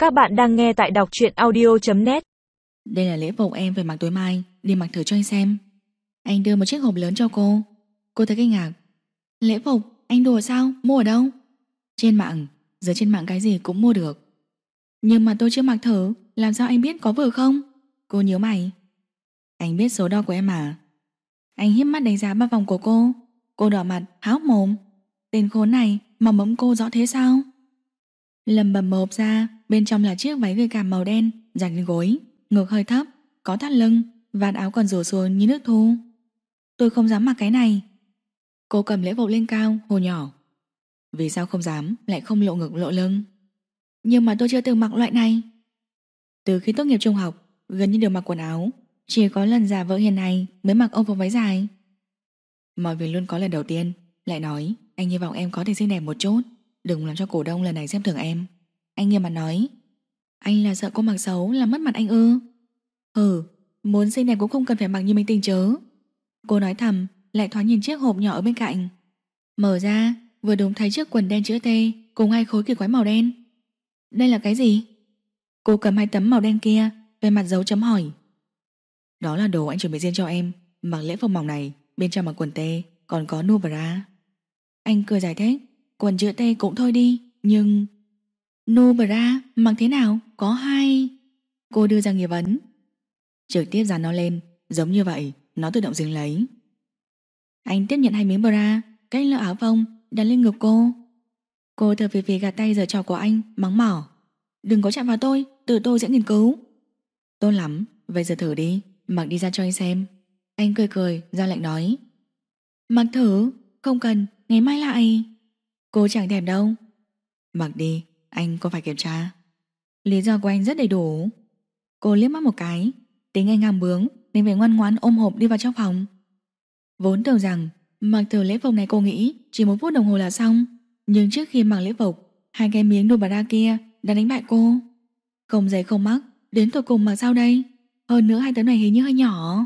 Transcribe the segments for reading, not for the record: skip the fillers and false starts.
Các bạn đang nghe tại đọc truyện audio.net. Đây là lễ phục em phải mặc tối mai, đi mặc thử cho anh xem. Anh đưa một chiếc hộp lớn cho cô. Cô thấy kinh ngạc. Lễ phục, anh đùa sao? Mua ở đâu? Trên mạng, giờ trên mạng cái gì cũng mua được. Nhưng mà tôi chưa mặc thử, làm sao anh biết có vừa không? Cô nhíu mày. Anh biết số đo của em à? Anh híp mắt đánh giá ba vòng của cô. Cô đỏ mặt, há hốc mồm. Tên khốn này mà mẫm cô rõ thế sao? Lầm bầm mở hộp ra, bên trong là chiếc váy gợi cảm màu đen, dạt lên gối, ngực hơi thấp, có thắt lưng, vạt áo còn rủ xuống như nước thu. Tôi không dám mặc cái này. Cô cầm lễ phục lên cao, hồ nhỏ. Vì sao không dám, lại không lộ ngực lộ lưng? Nhưng mà tôi chưa từng mặc loại này. Từ khi tốt nghiệp trung học, gần như đều mặc quần áo, chỉ có lần già vợ hiền này mới mặc âu phục váy dài. Mọi việc luôn có lần đầu tiên. Lại nói, anh hy vọng em có thể xinh đẹp một chút, đừng làm cho cổ đông lần này xem thường em. Anh nghiêm mặt nói. Anh là sợ cô mặc xấu làm mất mặt anh ư? Muốn xinh đẹp cũng không cần phải mặc như minh tinh chớ. Cô nói thầm, lại thoáng nhìn chiếc hộp nhỏ ở bên cạnh. Mở ra, vừa đúng thấy chiếc quần đen chữ T cùng 2 khối kỳ quái màu đen. Đây là cái gì? Cô cầm 2 tấm màu đen kia, về mặt dấu chấm hỏi. Đó là đồ anh chuẩn bị riêng cho em. Mặc lễ phục mỏng này, bên trong mặc quần T, còn có nu bra. Anh cười giải thích. Quần chữ T cũng thôi đi, nhưng nu bra mặc thế nào? Có hay? Cô đưa ra nghi vấn. Trực tiếp dán nó lên, giống như vậy, nó tự động dính lấy. Anh tiếp nhận 2 miếng bra, cách lỡ áo phông, đặt lên ngực cô. Cô thở phì phì gạt tay giở trò của anh, mắng mỏ. Đừng có chạm vào tôi, tự tôi sẽ nghiên cứu. Tốt lắm, vậy giờ thử đi, mặc đi ra cho anh xem. Anh cười cười, ra lệnh nói. Mặc thử, không cần, ngày mai lại. Cô chẳng thèm đâu. Mặc đi, anh có phải kiểm tra. Lý do của anh rất đầy đủ. Cô liếc mắt một cái, tính anh ngang bướng nên phải ngoan ngoãn ôm hộp đi vào trong phòng. Vốn tưởng rằng mặc thử lễ phục này cô nghĩ chỉ 1 phút đồng hồ là xong, nhưng trước khi mặc lễ phục, 2 cái miếng đồ bà ra kia đã đánh bại cô. Không giày không mắc, đến tụi cùng mặc sao đây? Hơn nữa 2 tấm này hình như hơi nhỏ.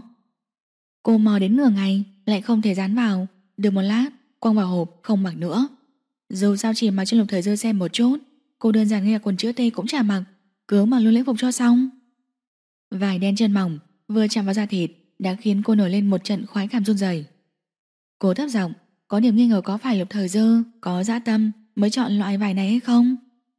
Cô mò đến nửa ngày lại không thể dán vào. Được một lát, quăng vào hộp không mặc nữa. Dù sao chỉ mặc cho Lục Thời Dư xem một chút, cô đơn giản ngay cả quần chữ T cũng chả mặc, cứ mặc luôn lễ phục cho xong. Vải đen chân mỏng vừa chạm vào da thịt đã khiến cô nổi lên một trận khoái cảm run rẩy. Cô thấp giọng, có điểm nghi ngờ có phải Lục Thời Dư có dã tâm mới chọn loại vải này hay không.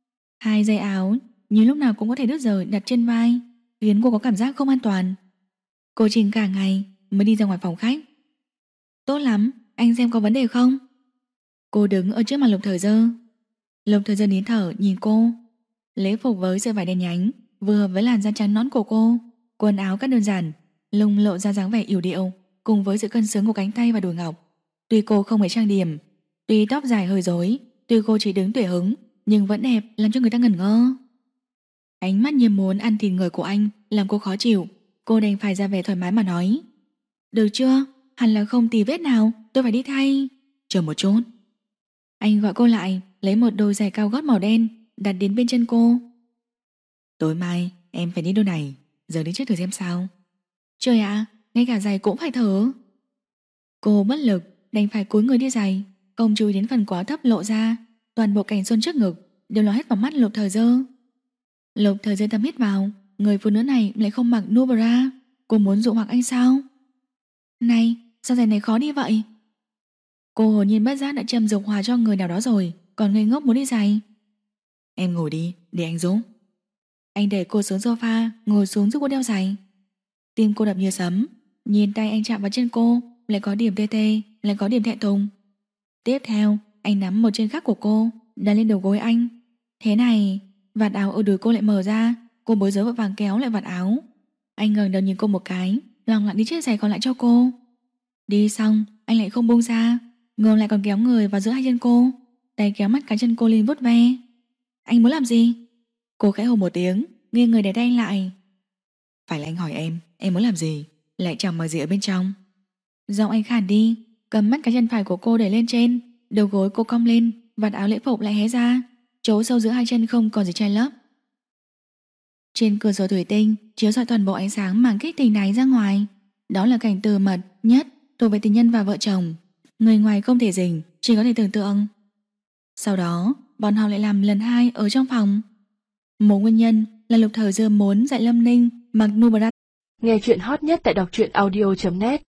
2 dây áo như lúc nào cũng có thể đứt rời đặt trên vai, khiến cô có cảm giác không an toàn. Cô chỉnh cả ngày mới đi ra ngoài phòng khách. Tốt lắm, anh xem có vấn đề không? Cô đứng ở trước mặt Lục Thời Dư. Lục Thời Dư nín thở nhìn cô. Lễ phục với sợi vải đen nhánh vừa hợp với làn da trắng nõn của cô. Quần áo cắt đơn giản, lông lộ ra dáng vẻ yểu điệu, cùng với sự cân xứng của cánh tay và đùi ngọc. Tuy cô không hề trang điểm, tuy tóc dài hơi rối, tuy cô chỉ đứng tùy hứng, nhưng vẫn đẹp làm cho người ta ngẩn ngơ. Ánh mắt như muốn ăn thịt người của anh làm cô khó chịu. Cô đành phải ra vẻ thoải mái mà nói. Được chưa? Hẳn là không tì vết nào, tôi phải đi thay. Chờ một chút. Anh gọi cô lại, lấy một đôi giày cao gót màu đen đặt đến bên chân cô. Tối mai em phải đi đôi này, giờ đi trước thử xem sao. Trời ạ, ngay cả giày cũng phải thử. Cô bất lực đành phải cúi người đi giày. Không chú ý đến phần quá thấp lộ ra, toàn bộ cảnh xuân trước ngực đều ló hết vào mắt Lục Thời Dư. Lục Thời Dư tâm hít vào, người phụ nữ này lại không mặc nu bra. Cô muốn dụ hoặc anh sao? Này, sao giày này khó đi vậy? Cô hồn nhiên bất giác đã châm dục hòa cho người nào đó rồi, còn ngây ngốc muốn đi giày. Em ngồi đi, để anh giúp. Anh đẩy cô xuống sofa, ngồi xuống giúp cô đeo giày. Tim cô đập như sấm, nhìn tay anh chạm vào chân cô, lại có điểm tê tê, lại có điểm thẹn thùng. Tiếp theo, anh nắm một chân khác của cô, đặt lên đầu gối anh. Thế này, vạt áo ở đùi cô lại mở ra, cô bối rối vội vàng kéo lại vạt áo. Anh ngẩng đầu nhìn cô một cái, lòng lặng đi chiếc giày còn lại cho cô. Đi xong, anh lại không buông ra, ngược lại còn kéo người vào giữa 2 chân cô, tay kéo mắt cái chân cô lên vuốt ve. Anh muốn làm gì? Cô khẽ hô một tiếng, nghiêng người để tay anh lại. Phải là anh hỏi em muốn làm gì? Lại chẳng mặc gì ở bên trong. Giọng anh khàn đi, cầm mắt cái chân phải của cô đẩy lên trên, đầu gối cô cong lên, vạt áo lễ phục lại hé ra, chỗ sâu giữa 2 chân không còn gì che lấp. Trên cửa sổ thủy tinh chiếu rọi toàn bộ ánh sáng màng kích tình này ra ngoài. Đó là cảnh từ mật nhất thuộc về tình nhân và vợ chồng. Người ngoài không thể dình, chỉ có thể tưởng tượng. Sau đó bọn họ lại làm lần 2 ở trong phòng. Một nguyên nhân là Lục Thời Dơ muốn dạy Lâm Ninh mặc nu bra. Nghe chuyện hot nhất tại đọc truyện audio.net